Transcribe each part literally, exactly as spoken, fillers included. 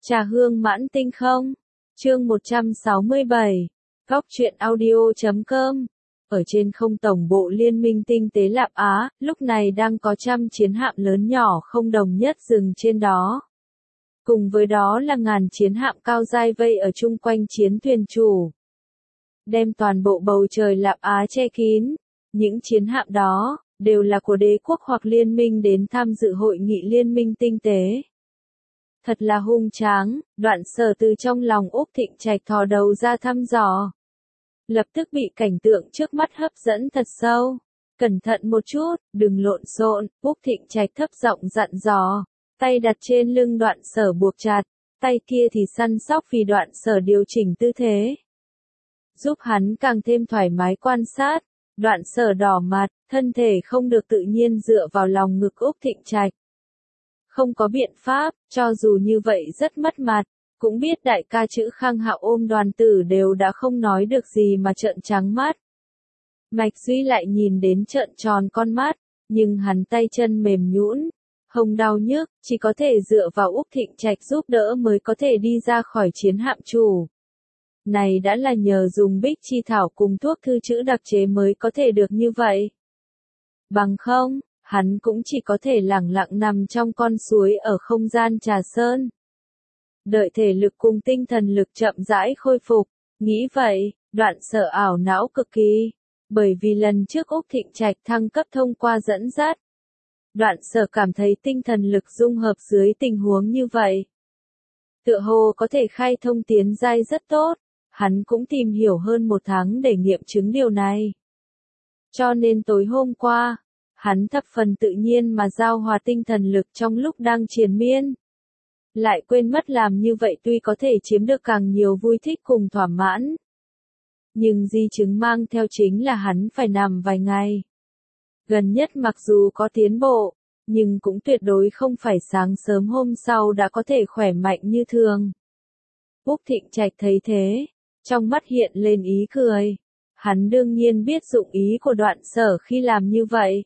Trà hương mãn tinh không? Chương một trăm sáu mươi bảy. Góc truyện audio chấm com. Ở trên không tổng bộ Liên minh Tinh tế Lạp Á, lúc này đang có trăm chiến hạm lớn nhỏ không đồng nhất dừng trên đó. Cùng với đó là ngàn chiến hạm cao dai vây ở chung quanh chiến thuyền chủ. Đem toàn bộ bầu trời Lạp Á che kín. Những chiến hạm đó, đều là của đế quốc hoặc liên minh đến tham dự hội nghị Liên minh Tinh tế. Thật là hung tráng, Đoạn Sở từ trong lòng Úc Thịnh Trạch thò đầu ra thăm dò. Lập tức bị cảnh tượng trước mắt hấp dẫn thật sâu. Cẩn thận một chút, đừng lộn xộn, Úc Thịnh Trạch thấp giọng dặn dò. Tay đặt trên lưng Đoạn Sở buộc chặt, tay kia thì săn sóc vì Đoạn Sở điều chỉnh tư thế. Giúp hắn càng thêm thoải mái quan sát. Đoạn Sở đỏ mặt, thân thể không được tự nhiên dựa vào lòng ngực Úc Thịnh Trạch. Không có biện pháp, cho dù như vậy rất mất mặt, cũng biết đại ca chữ Khang Hạo ôm Đoàn Tử đều đã không nói được gì mà trợn trắng mắt. Mạch Duy lại nhìn đến trợn tròn con mắt, nhưng hắn tay chân mềm nhũn, hông đau nhức, chỉ có thể dựa vào Úc Thịnh Trạch giúp đỡ mới có thể đi ra khỏi chiến hạm chủ. Này đã là nhờ dùng bích chi thảo cùng thuốc thư chữ đặc chế mới có thể được như vậy. Bằng không, hắn cũng chỉ có thể lẳng lặng nằm trong con suối ở không gian Trà Sơn. Đợi thể lực cùng tinh thần lực chậm rãi khôi phục, nghĩ vậy, Đoạn Sở ảo não cực kỳ, bởi vì lần trước Úc Thịnh Trạch thăng cấp thông qua dẫn dắt. Đoạn Sở cảm thấy tinh thần lực dung hợp dưới tình huống như vậy. Tựa hồ có thể khai thông tiến giai rất tốt, hắn cũng tìm hiểu hơn một tháng để nghiệm chứng điều này. Cho nên tối hôm qua, hắn thập phần tự nhiên mà giao hòa tinh thần lực trong lúc đang triền miên. Lại quên mất làm như vậy tuy có thể chiếm được càng nhiều vui thích cùng thỏa mãn. Nhưng di chứng mang theo chính là hắn phải nằm vài ngày. Gần nhất mặc dù có tiến bộ, nhưng cũng tuyệt đối không phải sáng sớm hôm sau đã có thể khỏe mạnh như thường. Úc Thịnh Trạch thấy thế, trong mắt hiện lên ý cười. Hắn đương nhiên biết dụng ý của Đoạn Sở khi làm như vậy.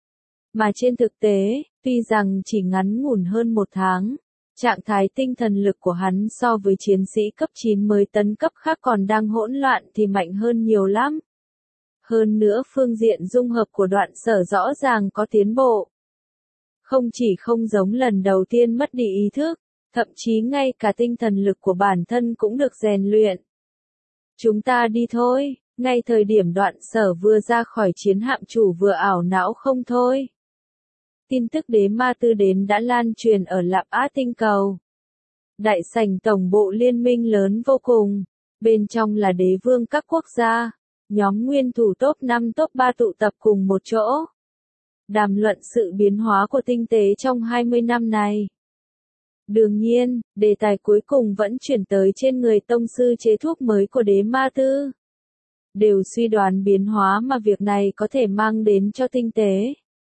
Mà trên thực tế, tuy rằng chỉ ngắn ngủn hơn một tháng, trạng thái tinh thần lực của hắn so với chiến sĩ cấp chín mới tấn cấp khác còn đang hỗn loạn thì mạnh hơn nhiều lắm. Hơn nữa phương diện dung hợp của Đoạn Sở rõ ràng có tiến bộ. Không chỉ không giống lần đầu tiên mất đi ý thức, thậm chí ngay cả tinh thần lực của bản thân cũng được rèn luyện. Chúng ta đi thôi, ngay thời điểm Đoạn Sở vừa ra khỏi chiến hạm chủ vừa ảo não không thôi. Tin tức đế ma tư đến đã lan truyền ở Lạp Á tinh cầu. Đại sảnh tổng bộ liên minh lớn vô cùng, bên trong là đế vương các quốc gia, nhóm nguyên thủ top năm top ba tụ tập cùng một chỗ. Đàm luận sự biến hóa của tinh tế trong hai mươi năm này. Đương nhiên, đề tài cuối cùng vẫn chuyển tới trên người tông sư chế thuốc mới của đế ma tư. Đều suy đoán biến hóa mà việc này có thể mang đến cho tinh tế.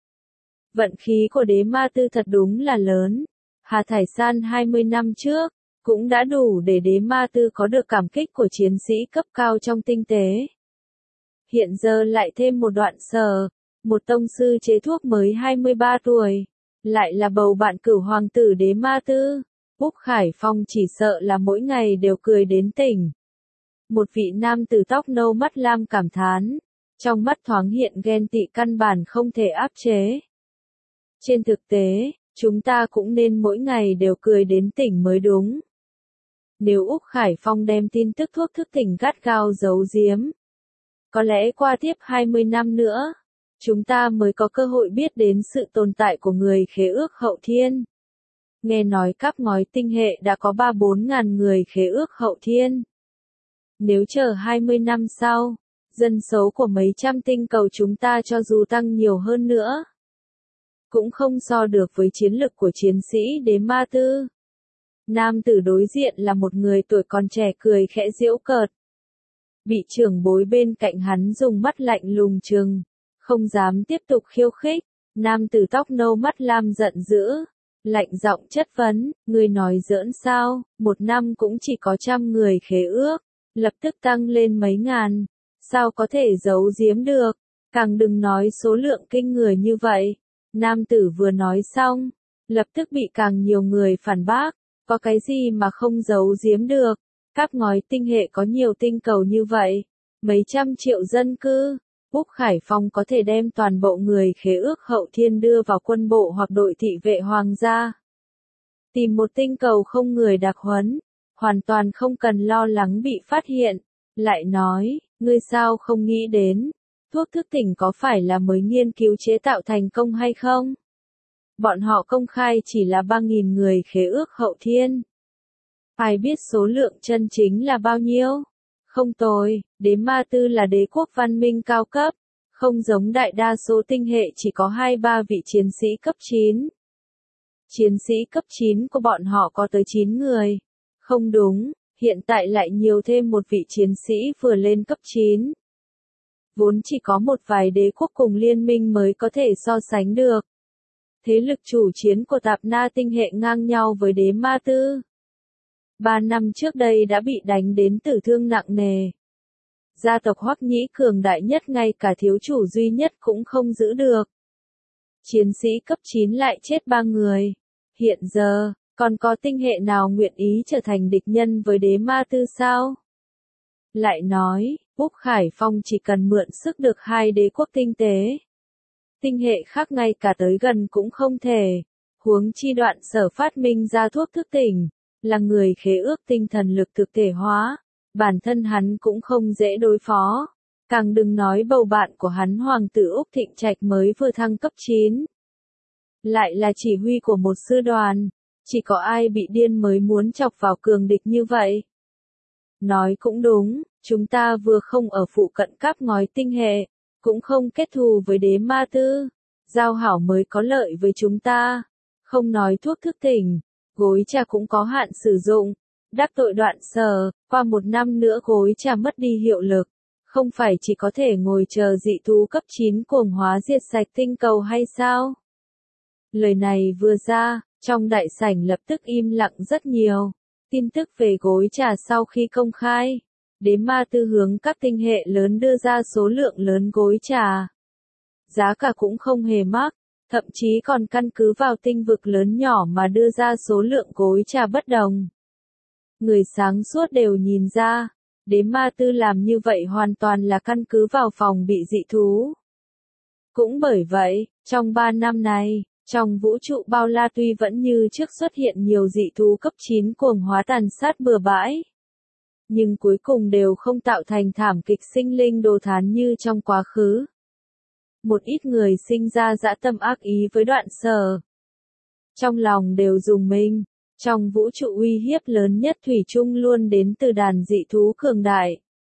Vận khí của đế ma tư thật đúng là lớn. Hà Thải San hai mươi năm trước, cũng đã đủ để đế ma tư có được cảm kích của chiến sĩ cấp cao trong tinh tế. Hiện giờ lại thêm một Đoạn Sở, một tông sư chế thuốc mới hai mươi ba tuổi, lại là bầu bạn cửu hoàng tử đế ma tư. Úc Khải Phong chỉ sợ là mỗi ngày đều cười đến tỉnh. Một vị nam tử tóc nâu mắt lam cảm thán, trong mắt thoáng hiện ghen tị căn bản không thể áp chế. Trên thực tế, chúng ta cũng nên mỗi ngày đều cười đến tỉnh mới đúng. Nếu Úc Khải Phong đem tin tức thuốc thức tỉnh gắt gao giấu giếm, có lẽ qua tiếp hai mươi năm nữa, chúng ta mới có cơ hội biết đến sự tồn tại của người khế ước hậu thiên. Nghe nói cáp ngói tinh hệ đã có ba bốn ngàn người khế ước hậu thiên. Nếu chờ hai mươi năm sau, dân số của mấy trăm tinh cầu chúng ta cho dù tăng nhiều hơn nữa, cũng không so được với chiến lực của chiến sĩ đế ma tư. Nam tử đối diện là một người tuổi còn trẻ cười khẽ giễu cợt. Bị trưởng bối bên cạnh hắn dùng mắt lạnh lùng trừng, không dám tiếp tục khiêu khích. Nam tử tóc nâu mắt lam giận dữ, lạnh giọng chất vấn, ngươi nói giỡn sao, một năm cũng chỉ có trăm người khế ước, lập tức tăng lên mấy ngàn, sao có thể giấu giếm được, càng đừng nói số lượng kinh người như vậy. Nam tử vừa nói xong, lập tức bị càng nhiều người phản bác, Có cái gì mà không giấu giếm được? Cáp ngói tinh hệ có nhiều tinh cầu như vậy, mấy trăm triệu dân cư. Úc Khải Phong có thể đem toàn bộ người khế ước hậu thiên đưa vào quân bộ hoặc đội thị vệ hoàng gia. Tìm một tinh cầu không người đặc huấn, hoàn toàn không cần lo lắng bị phát hiện. Lại nói, ngươi sao không nghĩ đến, thuốc thức tỉnh có phải là mới nghiên cứu chế tạo thành công hay không? Bọn họ công khai chỉ là ba nghìn người khế ước hậu thiên. Ai biết số lượng chân chính là bao nhiêu? Không tồi, đế ma tư là đế quốc văn minh cao cấp, không giống đại đa số tinh hệ chỉ có hai ba vị chiến sĩ cấp chín. Chiến sĩ cấp chín của bọn họ có tới chín người. Không đúng, hiện tại lại nhiều thêm một vị chiến sĩ vừa lên cấp chín. Vốn chỉ có một vài đế quốc cùng liên minh mới có thể so sánh được. Thế lực chủ chiến của Tạp Na tinh hệ ngang nhau với đế ma tư. Ba năm trước đây đã bị đánh đến tử thương nặng nề. Gia tộc Hoắc Nhĩ cường đại nhất ngay cả thiếu chủ duy nhất cũng không giữ được. Chiến sĩ cấp chín lại chết ba người. Hiện giờ, còn có tinh hệ nào nguyện ý trở thành địch nhân với đế ma tư sao? Lại nói, Úc Khải Phong chỉ cần mượn sức được hai đế quốc tinh tế. Tinh hệ khác ngay cả tới gần cũng không thể. Huống chi đoạn sở phát minh ra thuốc thức tỉnh, là người khế ước tinh thần lực thực thể hóa. Bản thân hắn cũng không dễ đối phó. Càng đừng nói bầu bạn của hắn Hoàng tử Úc Thịnh Trạch mới vừa thăng cấp chín. Lại là chỉ huy của một sư đoàn. Chỉ có ai bị điên mới muốn chọc vào cường địch như vậy. Nói cũng đúng, chúng ta vừa không ở phụ cận cáp ngói tinh hệ, cũng không kết thù với đế ma tư. Giao hảo mới có lợi với chúng ta. Không nói thuốc thức tỉnh, gối trà cũng có hạn sử dụng. Đắc tội đoạn sở, qua một năm nữa gối trà mất đi hiệu lực. Không phải chỉ có thể ngồi chờ dị thú cấp chín cuồng hóa diệt sạch tinh cầu hay sao? Lời này vừa ra, trong đại sảnh lập tức im lặng rất nhiều. Tin tức về gối trà sau khi công khai, đế ma tư hướng các tinh hệ lớn đưa ra số lượng lớn gối trà. Giá cả cũng không hề mắc, thậm chí còn căn cứ vào tinh vực lớn nhỏ mà đưa ra số lượng gối trà bất đồng. Người sáng suốt đều nhìn ra, đế ma tư làm như vậy hoàn toàn là căn cứ vào phòng bị dị thú. Cũng bởi vậy, trong ba năm này, trong vũ trụ bao la tuy vẫn như trước xuất hiện nhiều dị thú cấp chín cuồng hóa tàn sát bừa bãi. Nhưng cuối cùng đều không tạo thành thảm kịch sinh linh đồ thán như trong quá khứ. Một ít người sinh ra dã tâm ác ý với đoạn sở. Trong lòng đều dùng mình. Trong vũ trụ uy hiếp lớn nhất thủy chung luôn đến từ đàn dị thú cường đại.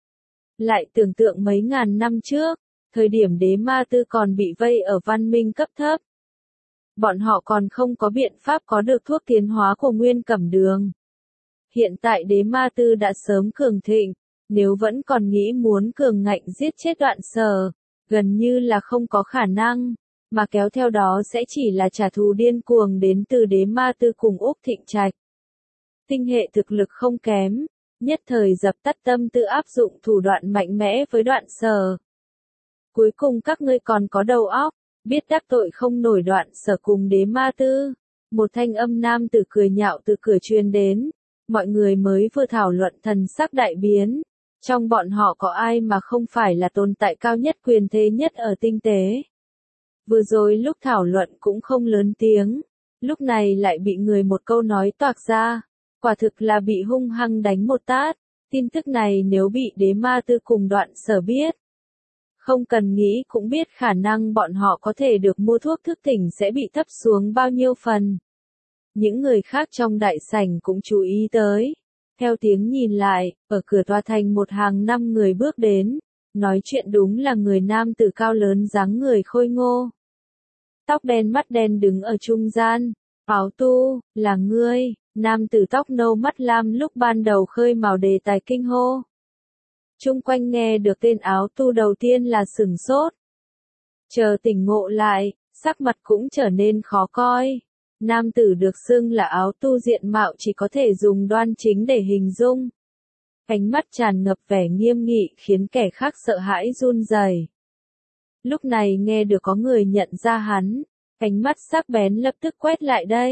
Lại tưởng tượng mấy ngàn năm trước, thời điểm đế ma tư còn bị vây ở văn minh cấp thấp. Bọn họ còn không có biện pháp có được thuốc tiến hóa của nguyên cẩm đường. Hiện tại đế ma tư đã sớm cường thịnh, nếu vẫn còn nghĩ muốn cường ngạnh giết chết đoạn sở, gần như là không có khả năng. Mà kéo theo đó sẽ chỉ là trả thù điên cuồng đến từ đế ma tư cùng Úc Thịnh Trạch. Tinh hệ thực lực không kém, nhất thời dập tắt tâm tư áp dụng thủ đoạn mạnh mẽ với đoạn sở. Cuối cùng các ngươi còn có đầu óc, biết đắc tội không nổi đoạn sở cùng đế ma tư. Một thanh âm nam tử cười nhạo từ cửa truyền đến, mọi người mới vừa thảo luận thần sắc đại biến. Trong bọn họ có ai mà không phải là tồn tại cao nhất quyền thế nhất ở tinh tế. Vừa rồi lúc thảo luận cũng không lớn tiếng, lúc này lại bị người một câu nói toạc ra, quả thực là bị hung hăng đánh một tát. Tin tức này nếu bị đế ma tư cùng đoạn sở biết, không cần nghĩ cũng biết khả năng bọn họ có thể được mua thuốc thức tỉnh sẽ bị thấp xuống bao nhiêu phần. Những người khác trong đại sảnh cũng chú ý tới. Theo tiếng nhìn lại, ở cửa tòa thành một hàng năm người bước đến. Nói chuyện đúng là người nam tử cao lớn dáng người khôi ngô. Tóc đen mắt đen đứng ở trung gian. Áo tu, là ngươi. Nam tử tóc nâu mắt lam lúc ban đầu khơi mào đề tài kinh hô. Chung quanh nghe được tên áo tu đầu tiên là sửng sốt. Chờ tỉnh ngộ lại, sắc mặt cũng trở nên khó coi. Nam tử được xưng là áo tu diện mạo chỉ có thể dùng đoan chính để hình dung. Ánh mắt tràn ngập vẻ nghiêm nghị khiến kẻ khác sợ hãi run rẩy. Lúc này nghe được có người nhận ra hắn, ánh mắt sắc bén lập tức quét lại đây.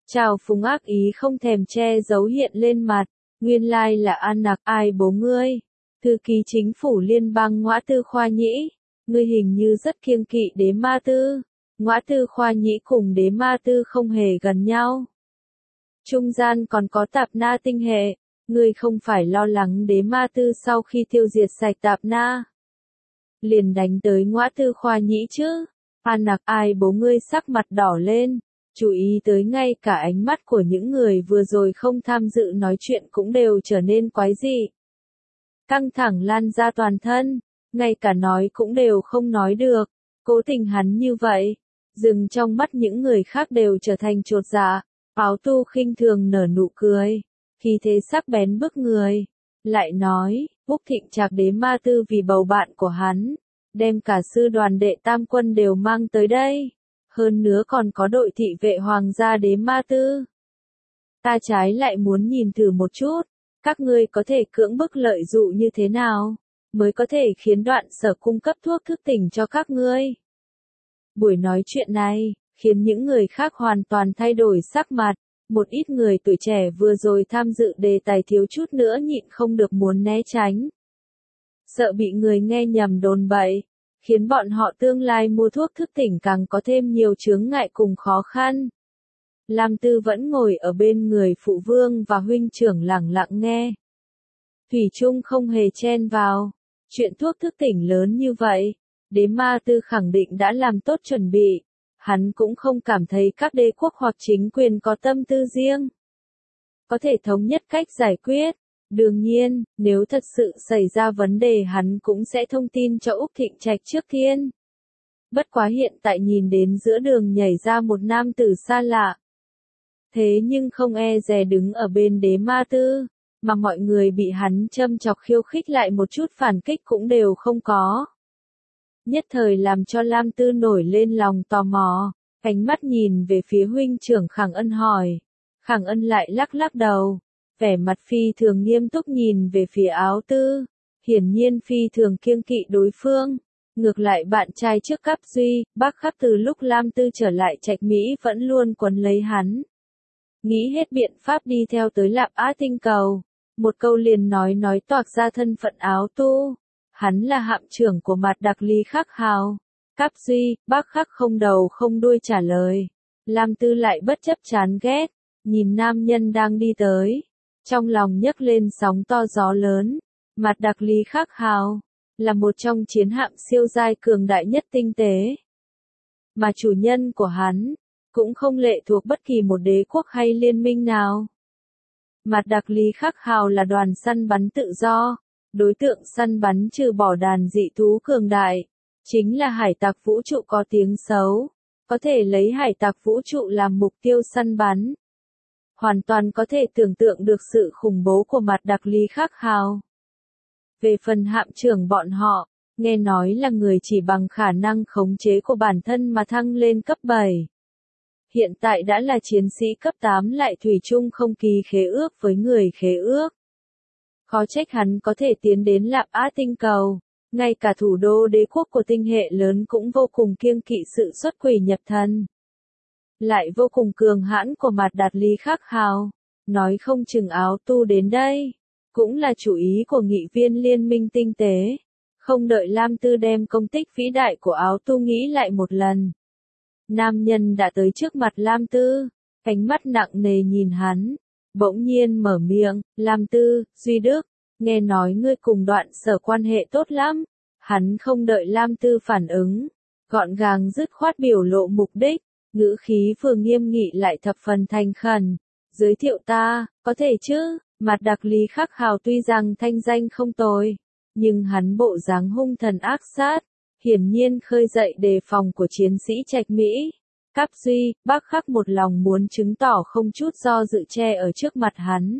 Trào phúng ác ý không thèm che giấu hiện lên mặt, nguyên lai là An Nặc, ai bố ngươi? Thư ký chính phủ liên bang Ngõa Tư Khoa Nhĩ, ngươi hình như rất kiêng kỵ Đế Ma Tư. Ngõa Tư Khoa Nhĩ cùng Đế Ma Tư không hề gần nhau. Trung gian còn có Tạp Na tinh hệ, ngươi không phải lo lắng Đế Ma Tư sau khi tiêu diệt sạch Tạp Na liền đánh tới Ngõa Tư Khoa Nhĩ chứ? An Nặc, ai bố ngươi sắc mặt đỏ lên, chú ý tới ngay cả ánh mắt của những người vừa rồi không tham dự nói chuyện cũng đều trở nên quái dị. Căng thẳng lan ra toàn thân, ngay cả nói cũng đều không nói được, cố tình hắn như vậy, dừng trong mắt những người khác đều trở thành chột dạ. Áo Tu khinh thường nở nụ cười, khí thế sắc bén bức người, lại nói, Úc Thịnh Trạc Đế Ma Tư vì bầu bạn của hắn, đem cả sư đoàn đệ tam quân đều mang tới đây, hơn nữa còn có đội thị vệ hoàng gia Đế Ma Tư. Ta trái lại muốn nhìn thử một chút, các ngươi có thể cưỡng bức lợi dụ như thế nào, mới có thể khiến Đoạn Sở cung cấp thuốc thức tỉnh cho các ngươi. Buổi nói chuyện này khiến những người khác hoàn toàn thay đổi sắc mặt, một ít người tuổi trẻ vừa rồi tham dự đề tài thiếu chút nữa nhịn không được muốn né tránh. Sợ bị người nghe nhầm đồn bậy, khiến bọn họ tương lai mua thuốc thức tỉnh càng có thêm nhiều chướng ngại cùng khó khăn. Lam Tư vẫn ngồi ở bên người phụ vương và huynh trưởng lẳng lặng nghe. Thủy Trung không hề chen vào, chuyện thuốc thức tỉnh lớn như vậy, Đế Ma Tư khẳng định đã làm tốt chuẩn bị. Hắn cũng không cảm thấy các đế quốc hoặc chính quyền có tâm tư riêng, có thể thống nhất cách giải quyết. Đương nhiên, nếu thật sự xảy ra vấn đề hắn cũng sẽ thông tin cho Úc Thịnh Trạch trước tiên. Bất quá hiện tại nhìn đến giữa đường nhảy ra một nam tử xa lạ. Thế nhưng không e dè đứng ở bên Đế Ma Tư, mà mọi người bị hắn châm chọc khiêu khích lại một chút phản kích cũng đều không có. Nhất thời làm cho Lam Tư nổi lên lòng tò mò, ánh mắt nhìn về phía huynh trưởng Khẳng Ân hỏi. Khẳng Ân lại lắc lắc đầu, vẻ mặt phi thường nghiêm túc nhìn về phía Áo Tư, hiển nhiên phi thường kiêng kỵ đối phương. Ngược lại bạn trai trước Cáp Duy, Bác Khắc từ lúc Lam Tư trở lại Trạch Mỹ vẫn luôn quấn lấy hắn. Nghĩ hết biện pháp đi theo tới Lạp Á tinh cầu, một câu liền nói nói toạc ra thân phận Áo Tu. Hắn là hạm trưởng của Mạt Đặc Lý Khắc Hào. Cáp Duy, Bác Khắc không đầu không đuôi trả lời. Lam Tư lại bất chấp chán ghét, nhìn nam nhân đang đi tới. Trong lòng nhấc lên sóng to gió lớn. Mạt Đặc Lý Khắc Hào là một trong chiến hạm siêu giai cường đại nhất tinh tế. Mà chủ nhân của hắn cũng không lệ thuộc bất kỳ một đế quốc hay liên minh nào. Mạt Đặc Lý Khắc Hào là đoàn săn bắn tự do. Đối tượng săn bắn trừ bỏ đàn dị thú cường đại, chính là hải tặc vũ trụ có tiếng xấu, có thể lấy hải tặc vũ trụ làm mục tiêu săn bắn. Hoàn toàn có thể tưởng tượng được sự khủng bố của Mạt Đặc Lý Khắc Hào. Về phần hạm trưởng bọn họ, nghe nói là người chỉ bằng khả năng khống chế của bản thân mà thăng lên cấp bảy. Hiện tại đã là chiến sĩ cấp tám lại thủy chung không ký khế ước với người khế ước. Khó trách hắn có thể tiến đến Lạp Á tinh cầu, ngay cả thủ đô đế quốc của tinh hệ lớn cũng vô cùng kiêng kỵ sự xuất quỷ nhập thần. Lại vô cùng cường hãn của Mạt Đạt Lý Khắc Hào, nói không chừng Áo Tu đến đây, cũng là chủ ý của nghị viên liên minh tinh tế. Không đợi Lam Tư đem công tích vĩ đại của Áo Tu nghĩ lại một lần. Nam nhân đã tới trước mặt Lam Tư, ánh mắt nặng nề nhìn hắn. Bỗng nhiên mở miệng, Lam Tư, Duy Đức, nghe nói ngươi cùng Đoạn Sở quan hệ tốt lắm. Hắn không đợi Lam Tư phản ứng, gọn gàng dứt khoát biểu lộ mục đích, ngữ khí vừa nghiêm nghị lại thập phần thành khẩn. Giới thiệu ta, có thể chứ? Mạt Đặc Lý Khắc Hào tuy rằng thanh danh không tồi, nhưng hắn bộ dáng hung thần ác sát, hiển nhiên khơi dậy đề phòng của chiến sĩ Trạch Mỹ. Cáp Duy, Bác Khắc một lòng muốn chứng tỏ không chút do dự che ở trước mặt hắn.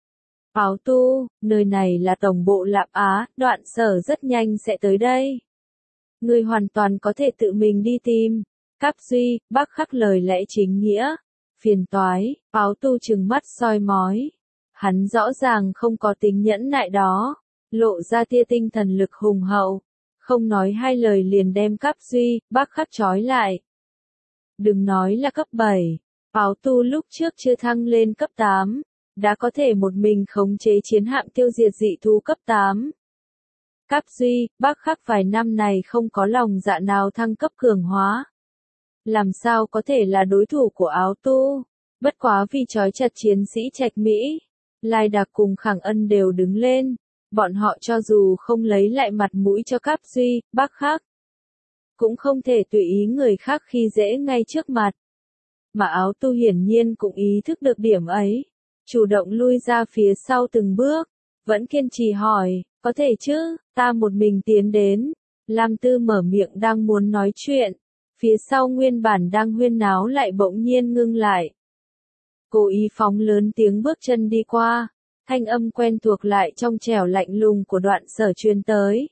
Áo Tu, nơi này là tổng bộ Lạp Á, Đoạn Sở rất nhanh sẽ tới đây. Ngươi hoàn toàn có thể tự mình đi tìm. Cáp Duy, Bác Khắc lời lẽ chính nghĩa. Phiền toái, Áo Tu trừng mắt soi mói. Hắn rõ ràng không có tính nhẫn nại đó, lộ ra tia tinh thần lực hùng hậu. Không nói hai lời liền đem Cáp Duy, Bác Khắc trói lại. Đừng nói là cấp bảy, Áo tu lúc trước chưa thăng lên cấp tám, đã có thể một mình khống chế chiến hạm tiêu diệt dị thú cấp tám. Cáp Duy, Bác Khắc vài năm này không có lòng dạ nào thăng cấp cường hóa. Làm sao có thể là đối thủ của áo tu? Bất quá vì trói chặt chiến sĩ Trạch Mỹ, Lai Đạc cùng Khẳng Ân đều đứng lên. Bọn họ cho dù không lấy lại mặt mũi cho Cáp Duy, Bác Khắc, cũng không thể tùy ý người khác khi dễ ngay trước mặt. Mà áo tu hiển nhiên cũng ý thức được điểm ấy. Chủ động lui ra phía sau từng bước, vẫn kiên trì hỏi, có thể chứ, ta một mình tiến đến. Lam Tư mở miệng đang muốn nói chuyện, phía sau nguyên bản đang huyên náo lại bỗng nhiên ngưng lại. Cố ý phóng lớn tiếng bước chân đi qua, thanh âm quen thuộc lại trong trẻo lạnh lùng của Đoạn Sở truyền tới.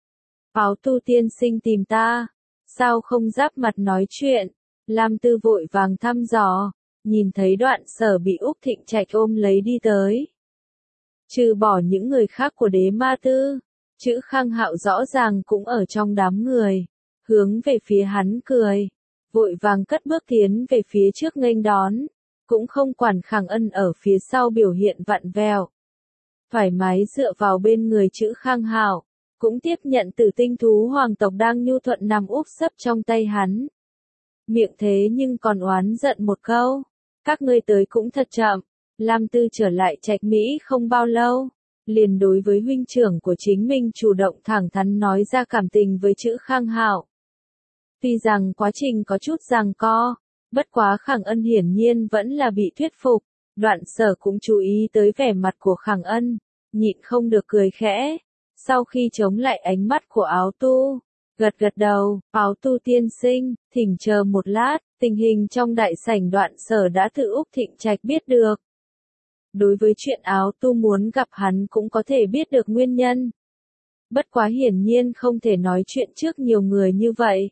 Áo tu tiên sinh tìm ta, sao không giáp mặt nói chuyện? Lam Tư vội vàng thăm dò, nhìn thấy Đoạn Sở bị Úc Thịnh Trạch ôm lấy đi tới. Trừ bỏ những người khác của Đế Ma Tư, chữ Khang Hạo rõ ràng cũng ở trong đám người, hướng về phía hắn cười, vội vàng cất bước tiến về phía trước nghênh đón, cũng không quản Khang Ân ở phía sau biểu hiện vặn vẹo. Thoải mái dựa vào bên người chữ Khang Hạo, cũng tiếp nhận Tử Tinh thú hoàng tộc đang nhu thuận nằm úp sấp trong tay hắn. Miệng thế nhưng còn oán giận một câu, các ngươi tới cũng thật chậm. Lam Tư trở lại Trạch Mỹ không bao lâu, liền đối với huynh trưởng của chính mình chủ động thẳng thắn nói ra cảm tình với chữ Khang Hạo. Tuy rằng quá trình có chút giằng co, bất quá Khang Ân hiển nhiên vẫn là bị thuyết phục. Đoạn Sở cũng chú ý tới vẻ mặt của Khang Ân, nhịn không được cười khẽ. Sau khi chống lại ánh mắt của áo tu, gật gật đầu, áo tu tiên sinh, thỉnh chờ một lát, tình hình trong đại sảnh Đoạn Sở đã tự Úc Thịnh Trạch biết được. Đối với chuyện áo tu muốn gặp hắn cũng có thể biết được nguyên nhân. Bất quá hiển nhiên không thể nói chuyện trước nhiều người như vậy.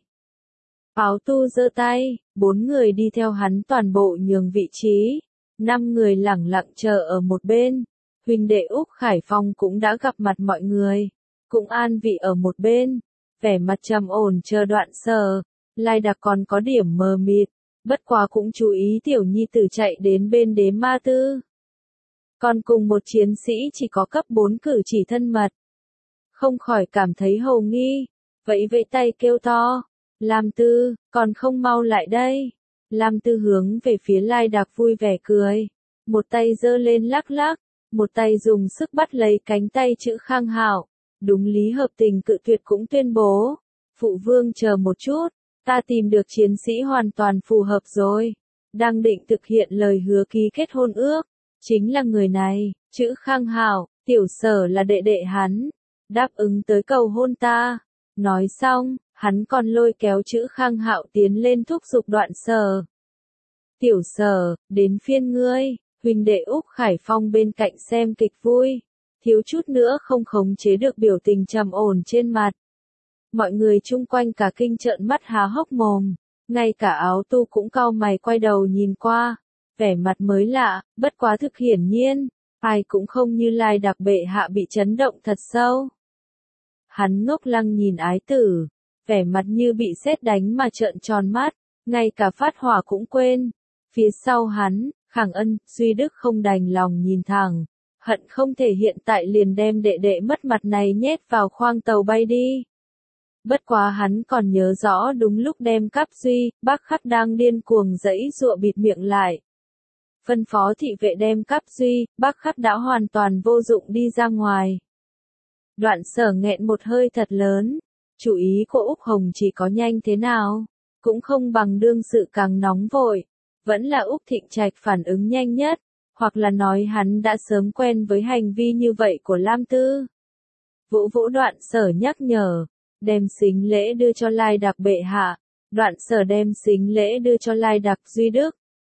Áo tu giơ tay, bốn người đi theo hắn toàn bộ nhường vị trí, năm người lẳng lặng chờ ở một bên. Huynh đệ Úc Khải Phong cũng đã gặp mặt mọi người, cũng an vị ở một bên, vẻ mặt trầm ổn chờ Đoạn Sở. Lai Đạc còn có điểm mờ mịt, bất quá cũng chú ý tiểu nhi tử chạy đến bên Đế Ma Tư. Còn cùng một chiến sĩ chỉ có cấp bốn cử chỉ thân mật. Không khỏi cảm thấy hồ nghi, vẫy vẫy tay kêu to, Lam Tư, còn không mau lại đây. Lam Tư hướng về phía Lai Đạc vui vẻ cười, một tay giơ lên lắc lắc, một tay dùng sức bắt lấy cánh tay chữ Khang Hạo, đúng lý hợp tình cự tuyệt cũng tuyên bố, phụ vương chờ một chút, ta tìm được chiến sĩ hoàn toàn phù hợp rồi, đang định thực hiện lời hứa ký kết hôn ước. Chính là người này, chữ Khang Hạo, Tiểu Sở là đệ đệ hắn, đáp ứng tới cầu hôn ta. Nói xong, hắn còn lôi kéo chữ Khang Hạo tiến lên thúc giục Đoạn Sở. Tiểu Sở, đến phiên ngươi. Huynh đệ Úc Khải Phong bên cạnh xem kịch vui, thiếu chút nữa không khống chế được biểu tình trầm ổn trên mặt. Mọi người chung quanh cả kinh trợn mắt há hốc mồm, ngay cả áo tu cũng cau mày quay đầu nhìn qua. Vẻ mặt mới lạ, bất quá thực hiển nhiên, ai cũng không như Lai Đạc bệ hạ bị chấn động thật sâu. Hắn ngốc lăng nhìn ái tử, vẻ mặt như bị sét đánh mà trợn tròn mắt, ngay cả phát hỏa cũng quên. Phía sau hắn, Khang Ân, Duy Đức không đành lòng nhìn thẳng, hận không thể hiện tại liền đem đệ đệ mất mặt này nhét vào khoang tàu bay đi. Bất quá hắn còn nhớ rõ đúng lúc đem Cáp Duy, Bác Khắc đang điên cuồng giãy giụa bịt miệng lại. Phân phó thị vệ đem Cáp Duy, Bác Khắc đã hoàn toàn vô dụng đi ra ngoài. Đoạn Sở nghẹn một hơi thật lớn, chủ ý của Úc Hồng chỉ có nhanh thế nào, cũng không bằng đương sự càng nóng vội, vẫn là Úc Thịnh Trạch phản ứng nhanh nhất, hoặc là nói hắn đã sớm quen với hành vi như vậy của Lam Tư. Vũ Vũ Đoạn Sở nhắc nhở, đem xính lễ đưa cho Lai Đạc bệ hạ, Đoạn Sở đem xính lễ đưa cho Lai Đạc Duy Đức.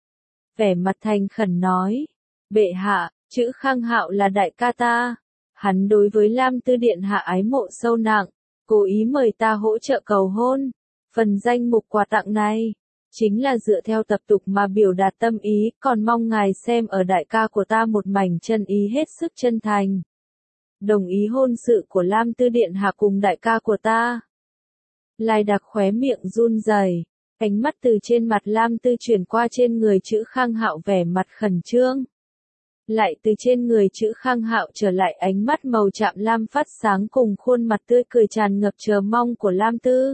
Vẻ mặt thành khẩn nói, bệ hạ, chữ Khang Hạo là đại ca ta, hắn đối với Lam Tư điện hạ ái mộ sâu nặng, cố ý mời ta hỗ trợ cầu hôn. Phần danh mục quà tặng này, chính là dựa theo tập tục mà biểu đạt tâm ý, còn mong ngài xem ở đại ca của ta một mảnh chân ý hết sức chân thành. Đồng ý hôn sự của Lam Tư điện hạ cùng đại ca của ta. Lai Đạc khóe miệng run rẩy, Ánh mắt từ trên mặt Lam Tư chuyển qua trên người Trữ Khang Hạo vẻ mặt khẩn trương. Lại từ trên người Trữ Khang Hạo trở lại ánh mắt màu chạm lam phát sáng cùng khuôn mặt tươi cười tràn ngập chờ mong của Lam Tư.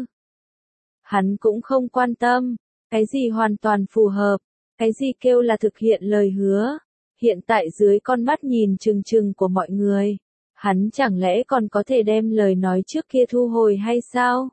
Hắn cũng không quan tâm, cái gì hoàn toàn phù hợp, cái gì kêu là thực hiện lời hứa. Hiện tại dưới con mắt nhìn trừng trừng của mọi người, hắn chẳng lẽ còn có thể đem lời nói trước kia thu hồi hay sao?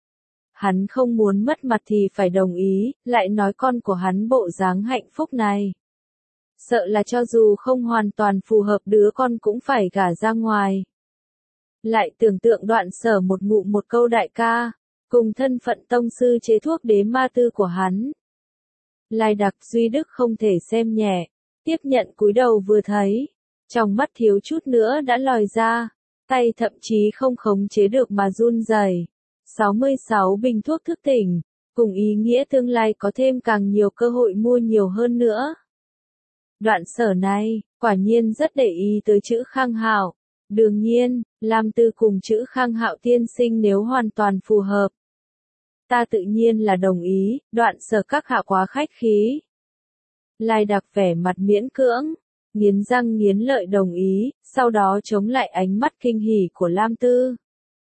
Hắn không muốn mất mặt thì phải đồng ý, lại nói con của hắn bộ dáng hạnh phúc này. Sợ là cho dù không hoàn toàn phù hợp đứa con cũng phải gả ra ngoài. Lại tưởng tượng Đoạn Sở một ngụ một câu đại ca, cùng thân phận tông sư chế thuốc đế ma tư của hắn. Lai Đặc Duy Đức không thể xem nhẹ, tiếp nhận cúi đầu vừa thấy, trong mắt thiếu chút nữa đã lòi ra, tay thậm chí không khống chế được mà run rẩy. sáu mươi sáu bình thuốc thức tỉnh, cùng ý nghĩa tương lai có thêm càng nhiều cơ hội mua nhiều hơn nữa. Đoạn Sở này, quả nhiên rất để ý tới Trữ Khang Hạo. Đương nhiên, Lam Tư cùng Trữ Khang Hạo tiên sinh nếu hoàn toàn phù hợp. Ta tự nhiên là đồng ý, Đoạn Sở các hạ quá khách khí. Lai Đặc vẻ mặt miễn cưỡng, nghiến răng nghiến lợi đồng ý, sau đó chống lại ánh mắt kinh hỉ của Lam Tư.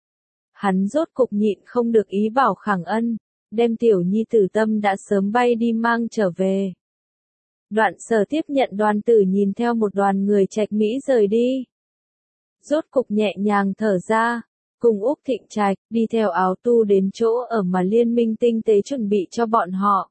Hắn rốt cục nhịn không được ý bảo Khẳng Ân, đem tiểu nhi tử Tâm đã sớm bay đi mang trở về. Đoạn Sở tiếp nhận Đoàn Tử nhìn theo một đoàn người Trạch Mỹ rời đi. Rốt cục nhẹ nhàng thở ra, cùng Úc Thịnh Trạch đi theo Áo Tu đến chỗ ở mà Liên Minh tinh tế chuẩn bị cho bọn họ.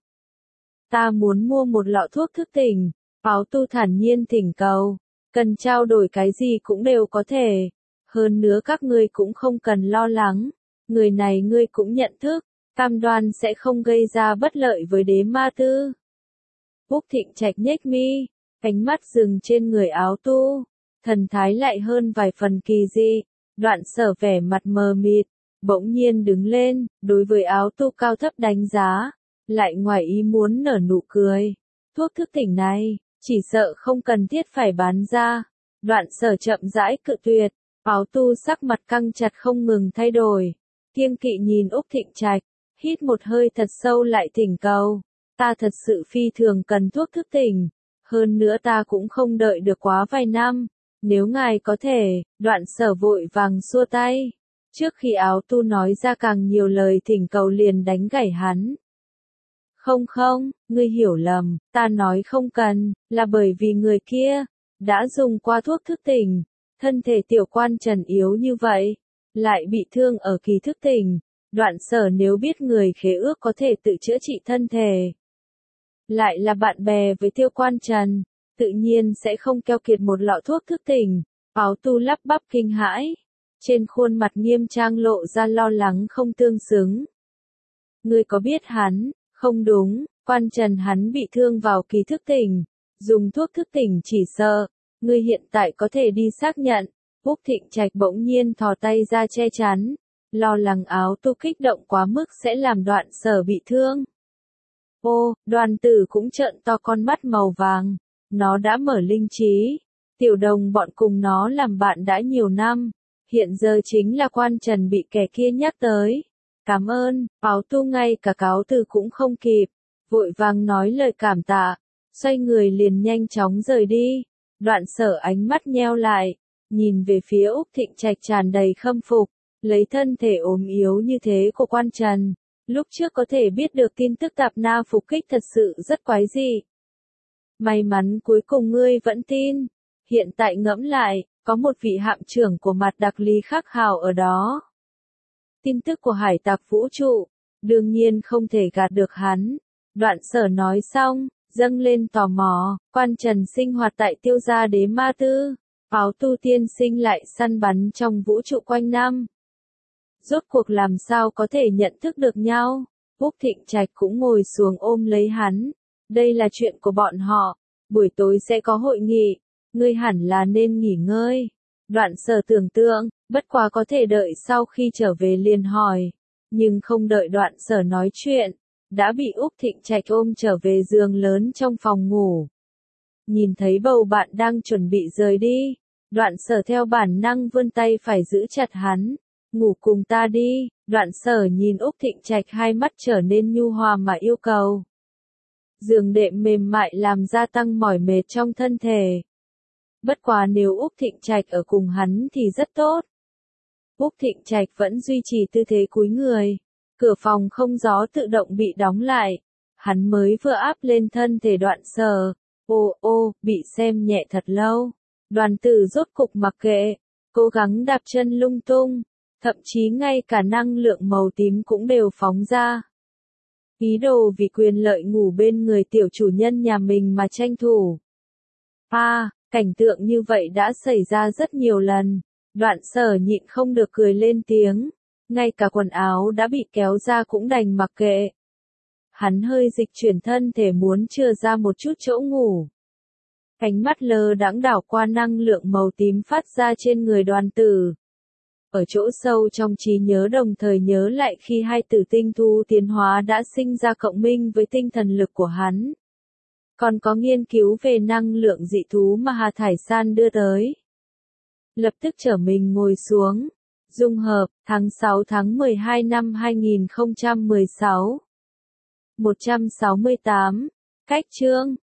Ta muốn mua một lọ thuốc thức tỉnh, Áo Tu thản nhiên thỉnh cầu, cần trao đổi cái gì cũng đều có thể. Hơn nữa các ngươi cũng không cần lo lắng, người này ngươi cũng nhận thức, cam đoan sẽ không gây ra bất lợi với đế ma tư. Úc Thịnh Trạch nhếch mi, ánh mắt dừng trên người Áo Tu, thần thái lại hơn vài phần kỳ dị. Đoạn Sở vẻ mặt mờ mịt, bỗng nhiên đứng lên, đối với Áo Tu cao thấp đánh giá, lại ngoài ý muốn nở nụ cười. Thuốc thức tỉnh này, chỉ sợ không cần thiết phải bán ra. Đoạn Sở chậm rãi cự tuyệt, Áo Tu sắc mặt căng chặt không ngừng thay đổi. Kiêng kỵ nhìn Úc Thịnh Trạch, hít một hơi thật sâu lại thỉnh cầu. Ta thật sự phi thường cần thuốc thức tỉnh, hơn nữa ta cũng không đợi được quá vài năm. Nếu ngài có thể, Đoạn Sở vội vàng xua tay. Trước khi Áo Tu nói ra càng nhiều lời thỉnh cầu liền đánh gãy hắn. Không không, ngươi hiểu lầm, ta nói không cần, là bởi vì người kia, đã dùng qua thuốc thức tỉnh, thân thể tiểu quan Trần yếu như vậy, lại bị thương ở kỳ thức tỉnh. Đoạn Sở nếu biết người khế ước có thể tự chữa trị thân thể, lại là bạn bè với Tiêu Quan Trần, tự nhiên sẽ không keo kiệt một lọ thuốc thức tỉnh. Áo Tu lắp bắp kinh hãi, trên khuôn mặt nghiêm trang lộ ra lo lắng không tương xứng. Ngươi có biết hắn? Không đúng, Quan Trần hắn bị thương vào kỳ thức tỉnh, dùng thuốc thức tỉnh chỉ sợ. Ngươi hiện tại có thể đi xác nhận. Úc Thịnh Trạch bỗng nhiên thò tay ra che chắn, lo lắng Áo Tu kích động quá mức sẽ làm Đoạn Sở bị thương. Ô, Đoàn Tử cũng trợn to con mắt màu vàng, nó đã mở linh trí, tiểu đồng bọn cùng nó làm bạn đã nhiều năm, hiện giờ chính là Quan Trần bị kẻ kia nhắc tới. Cảm ơn, Áo Tu ngay cả cáo từ cũng không kịp, vội vàng nói lời cảm tạ, xoay người liền nhanh chóng rời đi. Đoạn Sở ánh mắt nheo lại, nhìn về phía Úc Thịnh Trạch tràn đầy khâm phục, lấy thân thể ốm yếu như thế của Quan Trần. Lúc trước có thể biết được tin tức tạp na phục kích thật sự rất quái dị. May mắn cuối cùng ngươi vẫn tin. Hiện tại ngẫm lại, có một vị hạm trưởng của mặt đặc lý khắc hào ở đó. Tin tức của hải tặc vũ trụ, đương nhiên không thể gạt được hắn. Đoạn Sở nói xong, dâng lên tò mò, Quan Trần sinh hoạt tại Tiêu gia đế ma tư. Áo Tu tiên sinh lại săn bắn trong vũ trụ quanh năm. Rốt cuộc làm sao có thể nhận thức được nhau? Úc Thịnh Trạch cũng ngồi xuống ôm lấy hắn. Đây là chuyện của bọn họ, buổi tối sẽ có hội nghị, ngươi hẳn là nên nghỉ ngơi. Đoạn Sở tưởng tượng, bất quá có thể đợi sau khi trở về liền hỏi. Nhưng không đợi Đoạn Sở nói chuyện, đã bị Úc Thịnh Trạch ôm trở về giường lớn trong phòng ngủ. Nhìn thấy bầu bạn đang chuẩn bị rời đi, Đoạn Sở theo bản năng vươn tay phải giữ chặt hắn. Ngủ cùng ta đi, Đoạn Sở nhìn Úc Thịnh Trạch, hai mắt trở nên nhu hòa mà yêu cầu. Giường đệm mềm mại làm gia tăng mỏi mệt trong thân thể. Bất quá nếu Úc Thịnh Trạch ở cùng hắn thì rất tốt. Úc Thịnh Trạch vẫn duy trì tư thế cúi người. Cửa phòng không gió tự động bị đóng lại. Hắn mới vừa áp lên thân thể Đoạn Sở. Ô ô, bị xem nhẹ thật lâu. Đoàn Tử rốt cục mặc kệ. Cố gắng đạp chân lung tung. Thậm chí ngay cả năng lượng màu tím cũng đều phóng ra. Ý đồ vì quyền lợi ngủ bên người tiểu chủ nhân nhà mình mà tranh thủ. À, cảnh tượng như vậy đã xảy ra rất nhiều lần. Đoạn Sở nhịn không được cười lên tiếng. Ngay cả quần áo đã bị kéo ra cũng đành mặc kệ. Hắn hơi dịch chuyển thân thể muốn chừa ra một chút chỗ ngủ. Ánh mắt lơ đãng đảo qua năng lượng màu tím phát ra trên người Đoàn Tử. Ở chỗ sâu trong trí nhớ đồng thời nhớ lại khi hai tử tinh thú tiến hóa đã sinh ra cộng minh với tinh thần lực của hắn. Còn có nghiên cứu về năng lượng dị thú mà Hà Thải San đưa tới. Lập tức trở mình ngồi xuống. Dung hợp, tháng sáu tháng mười hai năm hai nghìn không trăm mười sáu. một trăm sáu mươi tám. Cách chương.